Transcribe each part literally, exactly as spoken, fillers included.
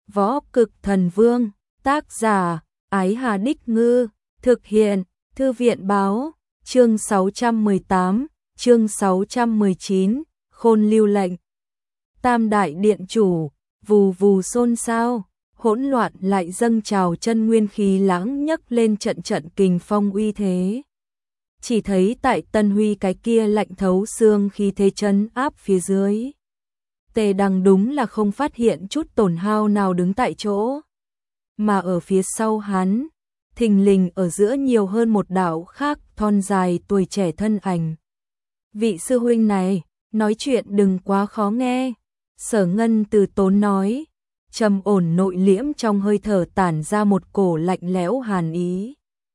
Võ Cực Thần Vương, tác giả, Ái Hà Đích Ngư, thực hiện, Thư viện Báo, chương sáu trăm mười tám, chương sáu trăm mười chín, Khôn Lưu lệnh. Tam đại điện chủ, vù vù xôn xao, hỗn loạn lại dâng trào chân nguyên khí lãng nhấc lên trận trận kình phong uy thế. Chỉ thấy tại Tân Huy cái kia lạnh thấu xương khí thế trấn áp phía dưới. Tề Đằng đúng là không phát hiện chút tổn hao nào đứng tại chỗ. Mà ở phía sau hắn, thình lình ở giữa nhiều hơn một đạo khác thon dài tuổi trẻ thân ảnh. Vị sư huynh này, nói chuyện đừng quá khó nghe. Sở Ngân từ tốn nói, trầm ổn nội liễm trong hơi thở tản ra một cổ lạnh lẽo hàn ý.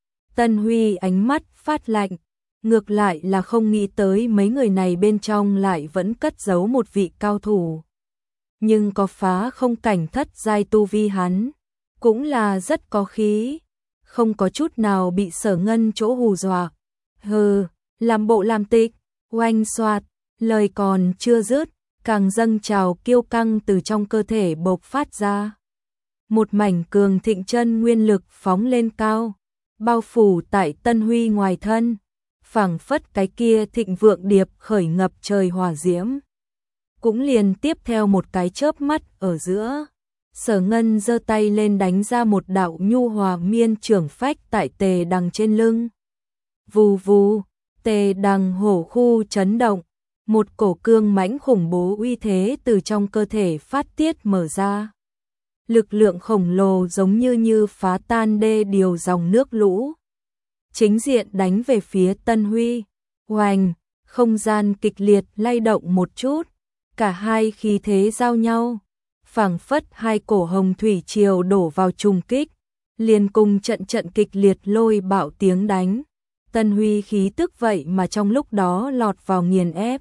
Tân Huy ánh mắt phát lạnh, ngược lại là không nghĩ tới mấy người này bên trong lại vẫn cất giấu một vị cao thủ. Nhưng có phá không cảnh thất giai tu vi hắn, cũng là rất có khí, không có chút nào bị Sở Ngân chỗ hù dọa. Hừ, làm bộ làm tịch, oanh xoạt, lời còn chưa dứt, càng dâng trào kiêu căng từ trong cơ thể bộc phát ra. Một mảnh cường thịnh chân nguyên lực phóng lên cao, bao phủ tại Tân Huy ngoài thân, phảng phất cái kia thịnh vượng điệp khởi ngập trời hỏa diễm. Cũng liền tiếp theo một cái chớp mắt ở giữa, Sở Ngân giơ tay lên đánh ra một đạo nhu hòa miên trưởng phách tại Tề Đằng trên lưng. Vù vù, Tề Đằng hổ khu chấn động, một cổ cương mãnh khủng bố uy thế từ trong cơ thể phát tiết mở ra. Lực lượng khổng lồ giống như như phá tan đê điều dòng nước lũ. Chính diện đánh về phía Tân Huy. Oanh, không gian kịch liệt lay động một chút, cả hai khí thế giao nhau, phảng phất hai cổ hồng thủy triều đổ vào trùng kích, liền cùng trận trận kịch liệt lôi bạo tiếng đánh. Tân Huy khí tức vậy mà trong lúc đó lọt vào nghiền ép,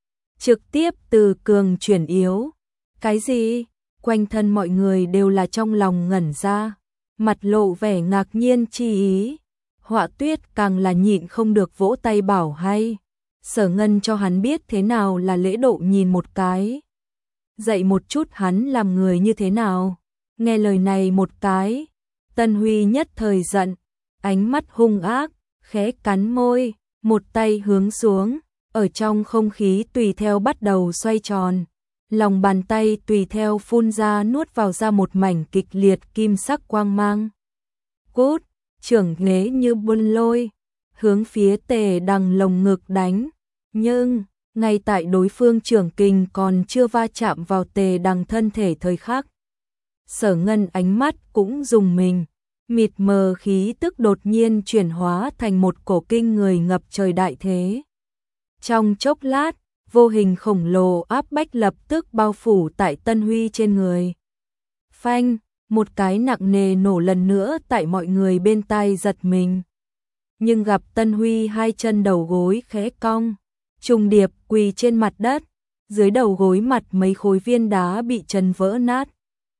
trực tiếp từ cường chuyển yếu. Cái gì? Quanh thân mọi người đều là trong lòng ngẩn ra, mặt lộ vẻ ngạc nhiên chi ý. Họa Tuyết càng là nhịn không được vỗ tay bảo hay. Sở Ngân cho hắn biết thế nào là lễ độ nhìn một cái, dạy một chút hắn làm người như thế nào. Nghe lời này một cái, Tân Huy nhất thời giận, ánh mắt hung ác, khẽ cắn môi, một tay hướng xuống, ở trong không khí tùy theo bắt đầu xoay tròn. Lòng bàn tay tùy theo phun ra nuốt vào ra một mảnh kịch liệt kim sắc quang mang. Cút, trưởng ghế như buôn lôi, hướng phía Tề Đằng lồng ngực đánh. Nhưng, ngay tại đối phương trưởng kình còn chưa va chạm vào Tề Đằng thân thể thời khắc, Sở Ngân ánh mắt cũng rùng mình, mịt mờ khí tức đột nhiên chuyển hóa thành một cổ kinh người ngập trời đại thế. Trong chốc lát, vô hình khổng lồ áp bách lập tức bao phủ tại Tân Huy trên người. Phanh, một cái nặng nề nổ lần nữa tại mọi người bên tai giật mình. Nhưng gặp Tân Huy hai chân đầu gối khẽ cong, trùng điệp quỳ trên mặt đất, dưới đầu gối mặt mấy khối viên đá bị chân vỡ nát.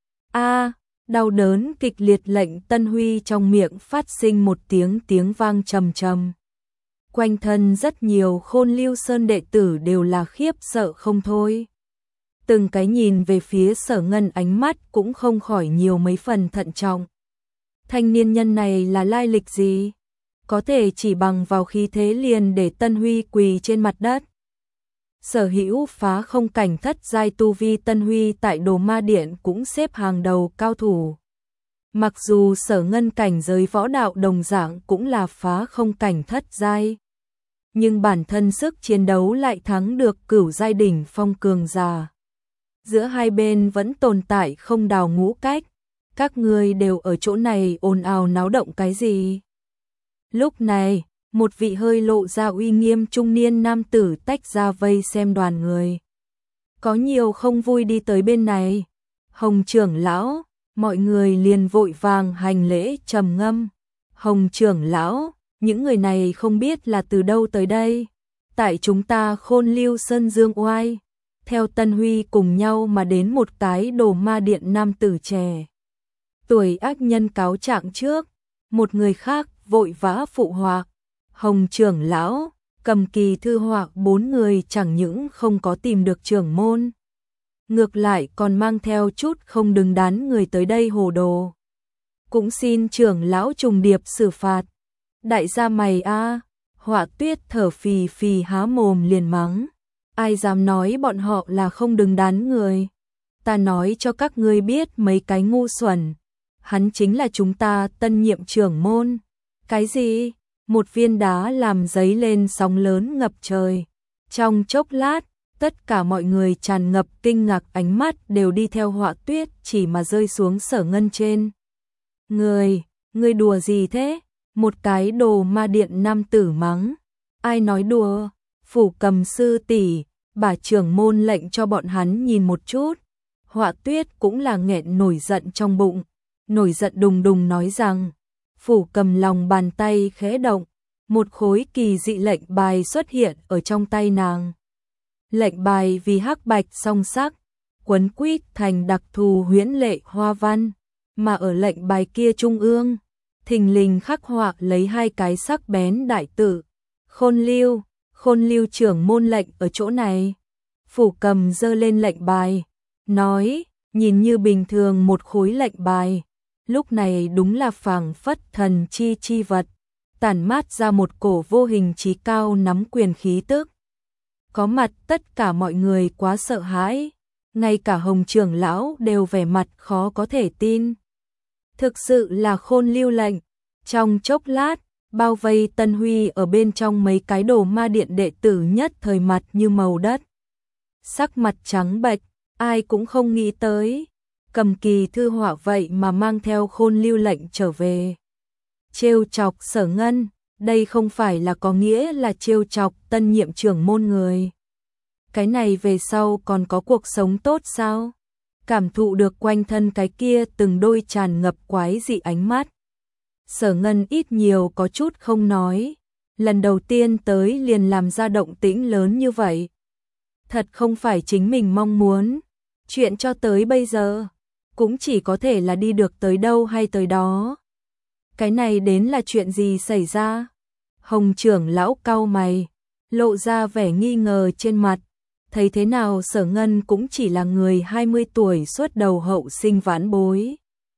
A, đau đớn kịch liệt lệnh Tân Huy trong miệng phát sinh một tiếng tiếng vang trầm trầm. Quanh thân rất nhiều Khôn Lưu Sơn đệ tử đều là khiếp sợ không thôi. Từng cái nhìn về phía Sở Ngân ánh mắt cũng không khỏi nhiều mấy phần thận trọng. Thanh niên nhân này là lai lịch gì? Có thể chỉ bằng vào khí thế liền để Tân Huy quỳ trên mặt đất. Sở hữu phá không cảnh thất giai tu vi Tân Huy tại Đồ Ma Điện cũng xếp hàng đầu cao thủ. Mặc dù Sở Ngân cảnh giới võ đạo đồng dạng cũng là phá không cảnh thất giai, nhưng bản thân sức chiến đấu lại thắng được cửu giai đỉnh phong cường giả. Giữa hai bên vẫn tồn tại không đào ngũ cách, các ngươi đều ở chỗ này ồn ào náo động cái gì? Lúc này, một vị hơi lộ ra uy nghiêm trung niên nam tử tách ra vây xem đoàn người. Có nhiều không vui đi tới bên này. Hồng trưởng lão, mọi người liền vội vàng hành lễ trầm ngâm. Hồng trưởng lão, những người này không biết là từ đâu tới đây. Tại chúng ta Khôn Lưu Sơn dương oai, theo Tân Huy cùng nhau mà đến một cái Đồ Ma Điện nam tử trẻ. Tuổi ác nhân cáo trạng trước, một người khác vội vã phụ họa. Hồng trưởng lão, Cầm Kỳ Thư họa bốn người chẳng những không có tìm được trưởng môn, ngược lại còn mang theo chút không đứng đắn người tới đây hồ đồ. Cũng xin trưởng lão trùng điệp xử phạt. Đại gia mày a, Họa Tuyết thở phì phì há mồm liền mắng. Ai dám nói bọn họ là không đứng đắn người. Ta nói cho các ngươi biết mấy cái ngu xuẩn. Hắn chính là chúng ta tân nhiệm trưởng môn. Cái gì? Một viên đá làm dấy lên sóng lớn ngập trời. Trong chốc lát, tất cả mọi người tràn ngập kinh ngạc, ánh mắt đều đi theo Họa Tuyết chỉ mà rơi xuống Sở Ngân trên. Người, người đùa gì thế? Một cái đồ ma điện nam tử mắng. Ai nói đùa? Phủ Cầm sư tỷ, bà trưởng môn lệnh cho bọn hắn nhìn một chút. Họa Tuyết cũng là nghẹn nổi giận trong bụng, nổi giận đùng đùng nói rằng. Phủ Cầm lòng bàn tay khẽ động, một khối kỳ dị lệnh bài xuất hiện ở trong tay nàng. Lệnh bài vì hắc bạch song sắc, quấn quýt thành đặc thù huyễn lệ hoa văn, mà ở lệnh bài kia trung ương, thình lình khắc họa lấy hai cái sắc bén đại tự. Khôn Lưu, Khôn Lưu trưởng môn lệnh ở chỗ này. Phủ Cầm giơ lên lệnh bài, nói, nhìn như bình thường một khối lệnh bài, lúc này đúng là phảng phất thần chi chi vật, tản mát ra một cổ vô hình trí cao nắm quyền khí tức. Có mặt tất cả mọi người quá sợ hãi, ngay cả Hồng trưởng lão đều vẻ mặt khó có thể tin. Thực sự là Khôn Lưu lệnh. Trong chốc lát, bao vây Tân Huy ở bên trong mấy cái đồ ma điện đệ tử nhất thời mặt như màu đất. Sắc mặt trắng bệch, ai cũng không nghĩ tới. Cầm kỳ thư họa vậy mà mang theo Khôn Lưu lệnh trở về. Trêu chọc Sở Ngân, đây không phải là có nghĩa là trêu chọc tân nhiệm trưởng môn người. Cái này về sau còn có cuộc sống tốt sao? Cảm thụ được quanh thân cái kia từng đôi tràn ngập quái dị ánh mắt. Sở Ngân ít nhiều có chút không nói, lần đầu tiên tới liền làm ra động tĩnh lớn như vậy. Thật không phải chính mình mong muốn, chuyện cho tới bây giờ, cũng chỉ có thể là đi được tới đâu hay tới đó. Cái này đến là chuyện gì xảy ra? Hồng trưởng lão cau mày, lộ ra vẻ nghi ngờ trên mặt, thấy thế nào Sở Ngân cũng chỉ là người hai mươi tuổi xuất đầu hậu sinh vãn bối.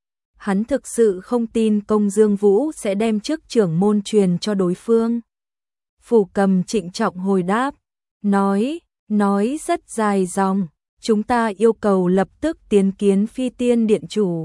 Hắn thực sự không tin Công Dương Vũ sẽ đem chức trưởng môn truyền cho đối phương. Phủ Cầm trịnh trọng hồi đáp, nói, nói rất dài dòng, chúng ta yêu cầu lập tức tiến kiến Phi Tiên điện chủ.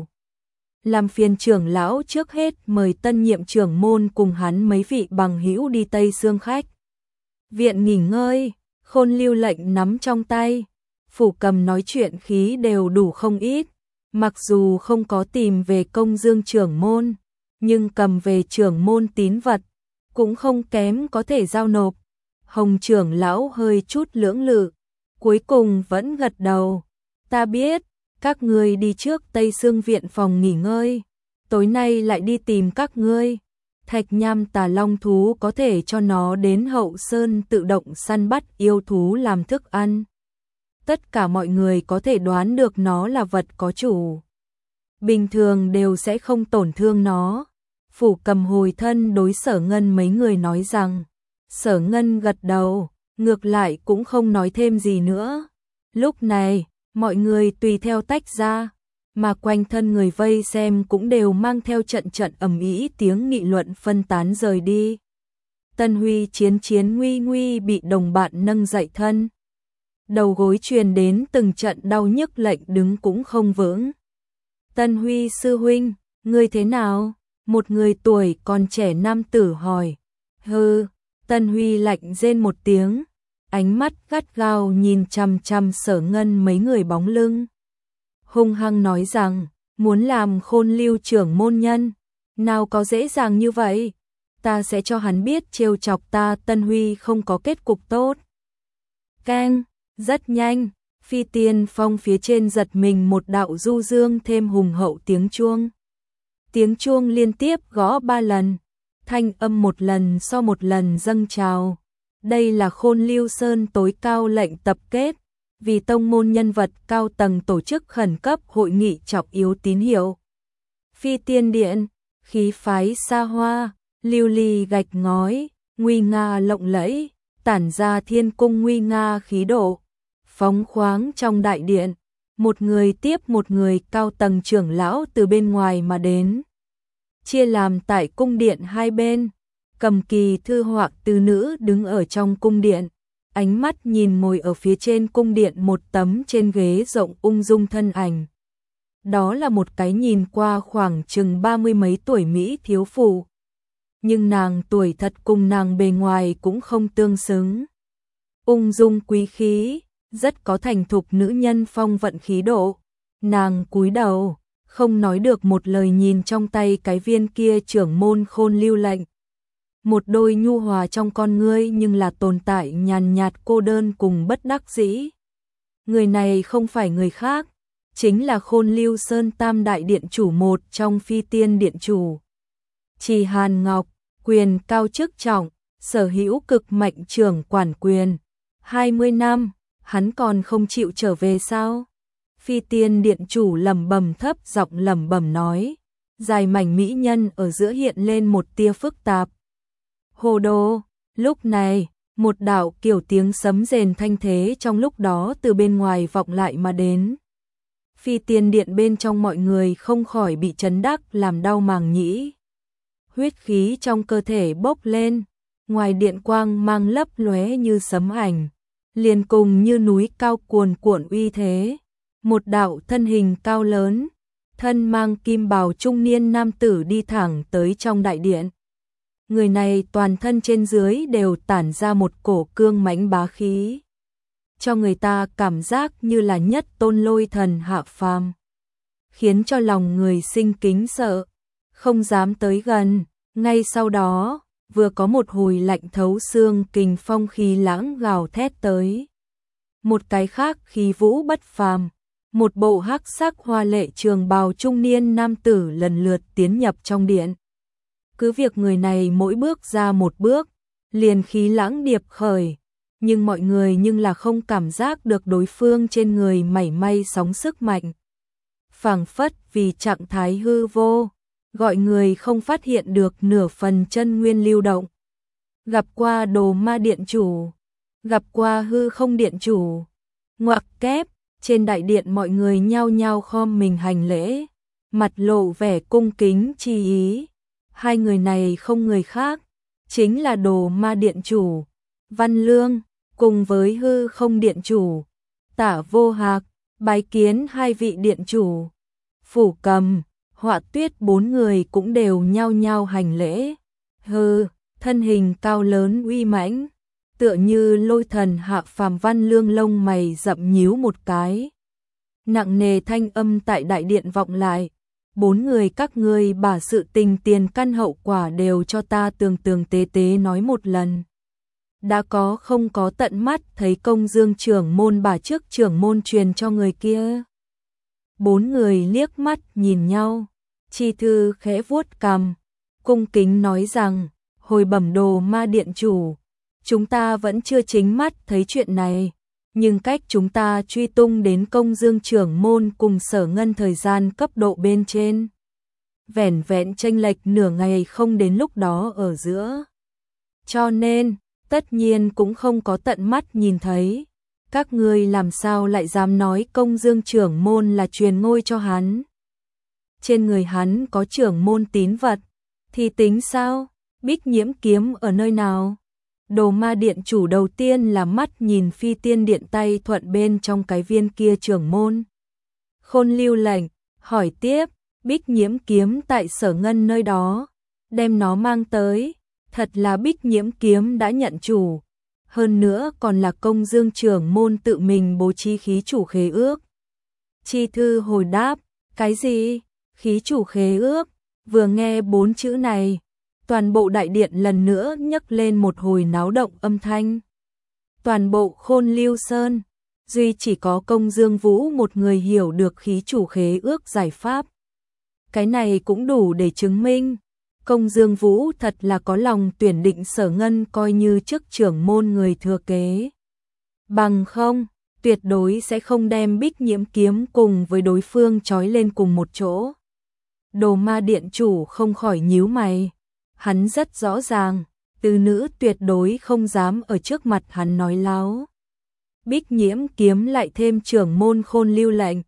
Làm phiền trưởng lão trước hết mời tân nhiệm trưởng môn cùng hắn mấy vị bằng hữu đi Tây Xương khách viện nghỉ ngơi. Khôn Lưu lệnh nắm trong tay, Phủ Cầm nói chuyện khí đều đủ không ít. Mặc dù không có tìm về Công Dương trưởng môn, nhưng cầm về trưởng môn tín vật, cũng không kém có thể giao nộp. Hồng trưởng lão hơi chút lưỡng lự, cuối cùng vẫn gật đầu. Ta biết, các ngươi đi trước Tây Xương viện phòng nghỉ ngơi, tối nay lại đi tìm các ngươi. Thạch Nham Tà Long thú có thể cho nó đến Hậu Sơn tự động săn bắt yêu thú làm thức ăn. Tất cả mọi người có thể đoán được nó là vật có chủ, bình thường đều sẽ không tổn thương nó. Phủ Cầm hồi thân đối Sở Ngân mấy người nói rằng. Sở Ngân gật đầu, ngược lại cũng không nói thêm gì nữa. Lúc này, mọi người tùy theo tách ra, mà quanh thân người vây xem cũng đều mang theo trận trận ầm ĩ tiếng nghị luận phân tán rời đi. Tân Huy chiến chiến nguy nguy bị đồng bạn nâng dậy thân. Đầu gối truyền đến từng trận đau nhức, lệnh đứng cũng không vững. Tân Huy sư huynh, ngươi thế nào? Một người tuổi còn trẻ nam tử hỏi. Hừ, Tân Huy lạnh rên một tiếng, ánh mắt gắt gao nhìn chằm chằm Sở Ngân mấy người bóng lưng. Hung hăng nói rằng, muốn làm Khôn Lưu trưởng môn nhân, nào có dễ dàng như vậy. Ta sẽ cho hắn biết trêu chọc ta Tân Huy không có kết cục tốt. Keng, rất nhanh, Phi Tiên Phong phía trên giật mình một đạo du dương thêm hùng hậu tiếng chuông. Tiếng chuông liên tiếp gõ ba lần, thanh âm một lần so một lần dâng trào. Đây là Khôn Lưu Sơn tối cao lệnh tập kết, vì tông môn nhân vật cao tầng tổ chức khẩn cấp hội nghị trọng yếu tín hiệu. Phi Tiên Điện, khí phái xa hoa, lưu ly gạch ngói, nguy nga lộng lẫy, tản ra thiên cung nguy nga khí độ, phóng khoáng trong đại điện, Một người tiếp một người cao tầng trưởng lão từ bên ngoài mà đến. Chia làm tại cung điện hai bên, cầm kỳ thư họa từ nữ đứng ở trong cung điện, ánh mắt nhìn ngồi ở phía trên cung điện một tấm trên ghế rộng ung dung thân ảnh. Đó là một cái nhìn qua khoảng chừng ba mươi mấy tuổi Mỹ thiếu phụ. Nhưng nàng tuổi thật cùng nàng bề ngoài cũng không tương xứng. Ung dung quý khí, rất có thành thục nữ nhân phong vận khí độ. Nàng cúi đầu, không nói được một lời nhìn trong tay cái viên kia trưởng môn khôn lưu lệnh. Một đôi nhu hòa trong con ngươi nhưng là tồn tại nhàn nhạt cô đơn cùng bất đắc dĩ. Người này không phải người khác, chính là Khôn Lưu Sơn Tam Đại Điện Chủ một trong Phi Tiên Điện Chủ. Trì Hàn Ngọc, quyền cao chức trọng, sở hữu cực mạnh trưởng quản quyền. hai mươi năm, hắn còn không chịu trở về sao? Phi Tiên Điện Chủ lẩm bẩm thấp giọng lẩm bẩm nói, dài mảnh mỹ nhân ở giữa hiện lên một tia phức tạp. Hồ đồ, lúc này, một đạo kiểu tiếng sấm rền thanh thế trong lúc đó từ bên ngoài vọng lại mà đến. Phi Tiên Điện bên trong mọi người không khỏi bị chấn đắc làm đau màng nhĩ. Huyết khí trong cơ thể bốc lên, ngoài điện quang mang lấp lóe như sấm ảnh, liền cùng như núi cao cuồn cuộn uy thế. Một đạo thân hình cao lớn, thân mang kim bào trung niên nam tử đi thẳng tới trong đại điện. Người này toàn thân trên dưới đều tản ra một cổ cương mãnh bá khí, cho người ta cảm giác như là nhất tôn lôi thần hạ phàm, khiến cho lòng người sinh kính sợ, không dám tới gần. Ngay sau đó, vừa có một hồi lạnh thấu xương kình phong khí lãng gào thét tới. Một cái khác khí vũ bất phàm, một bộ hắc sắc hoa lệ trường bào trung niên nam tử lần lượt tiến nhập trong điện. Cứ việc người này mỗi bước ra một bước, liền khí lãng điệp khởi, nhưng mọi người nhưng là không cảm giác được đối phương trên người mảy may sóng sức mạnh. Phảng phất vì trạng thái hư vô, gọi người không phát hiện được nửa phần chân nguyên lưu động. Gặp qua Đồ Ma Điện Chủ, gặp qua Hư Không Điện Chủ. Ngoặc kép, trên đại điện mọi người nhao nhao khom mình hành lễ, mặt lộ vẻ cung kính chi ý. Hai người này không người khác, chính là Đồ Ma Điện Chủ Văn Lương cùng với Hư Không Điện Chủ Tả Vô Hạc, bái kiến hai vị điện chủ. Phủ Cầm, Họa Tuyết bốn người cũng đều nhao nhao hành lễ. Hư, thân hình cao lớn uy mãnh, tựa như lôi thần hạ phàm. Văn Lương lông mày rậm nhíu một cái. Nặng nề thanh âm tại đại điện vọng lại. Bốn người các ngươi把sự tình tiền căn hậu quả đều cho ta tường tường tế tế nói một lần. Đã có không có tận mắt thấy Công Dương trưởng môn bà trước trưởng môn truyền cho người kia. Bốn người liếc mắt nhìn nhau, Chi Thư khẽ vuốt cằm, cung kính nói rằng, hồi bẩm Đồ Ma Điện Chủ, chúng ta vẫn chưa chính mắt thấy chuyện này, nhưng cách chúng ta truy tung đến Công Dương trưởng môn cùng Sở Ngân thời gian cấp độ bên trên, vẻn vẹn chênh lệch nửa ngày không đến lúc đó ở giữa. Cho nên, tất nhiên cũng không có tận mắt nhìn thấy. Các ngươi làm sao lại dám nói Công Dương trưởng môn là truyền ngôi cho hắn? Trên người hắn có trưởng môn tín vật, thì tính sao? Bích Nhiễm kiếm ở nơi nào? Đồ Ma Điện Chủ đầu tiên là mắt nhìn Phi Tiên Điện tay thuận bên trong cái viên kia trưởng môn Khôn Lưu lệnh, hỏi tiếp, Bích Nhiễm kiếm tại Sở Ngân nơi đó, đem nó mang tới. Thật là Bích Nhiễm kiếm đã nhận chủ, hơn nữa còn là Công Dương trưởng môn tự mình bố trí khí chủ khế ước. Chi Thư hồi đáp, cái gì? Khí chủ khế ước? Vừa nghe bốn chữ này, toàn bộ đại điện lần nữa nhấc lên một hồi náo động âm thanh. Toàn bộ Khôn Lưu Sơn, duy chỉ có Công Dương Vũ một người hiểu được khí chủ khế ước giải pháp. Cái này cũng đủ để chứng minh Công Dương Vũ thật là có lòng tuyển định Sở Ngân coi như chức trưởng môn người thừa kế. Bằng không, tuyệt đối sẽ không đem Bích Nhiễm kiếm cùng với đối phương trói lên cùng một chỗ. Đồ Ma Điện Chủ không khỏi nhíu mày. Hắn rất rõ ràng, từ nữ tuyệt đối không dám ở trước mặt hắn nói láo. Bích Nhiễm kiếm lại thêm trưởng môn Khôn Lưu lệnh,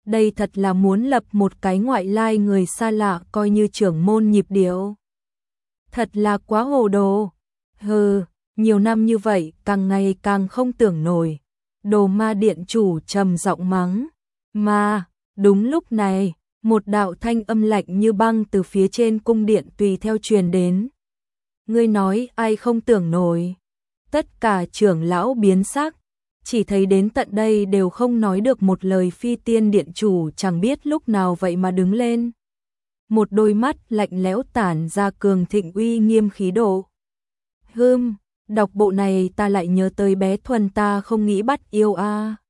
đây thật là muốn lập một cái ngoại lai người xa lạ coi như trưởng môn nhịp điệu. Thật là quá hồ đồ. Hừ, nhiều năm như vậy càng ngày càng không tưởng nổi. Đồ ma điện chủ trầm giọng mắng. Mà, đúng lúc này, một đạo thanh âm lạnh như băng từ phía trên cung điện tùy theo truyền đến. Ngươi nói ai không tưởng nổi. Tất cả trưởng lão biến sắc, chỉ thấy đến tận đây đều không nói được một lời. Phi tiên điện chủ chẳng biết lúc nào vậy mà đứng lên. Một đôi mắt lạnh lẽo tản ra cường thịnh uy nghiêm khí độ. Hừm, đọc bộ này ta lại nhớ tới bé Thuần ta không nghĩ bắt yêu a.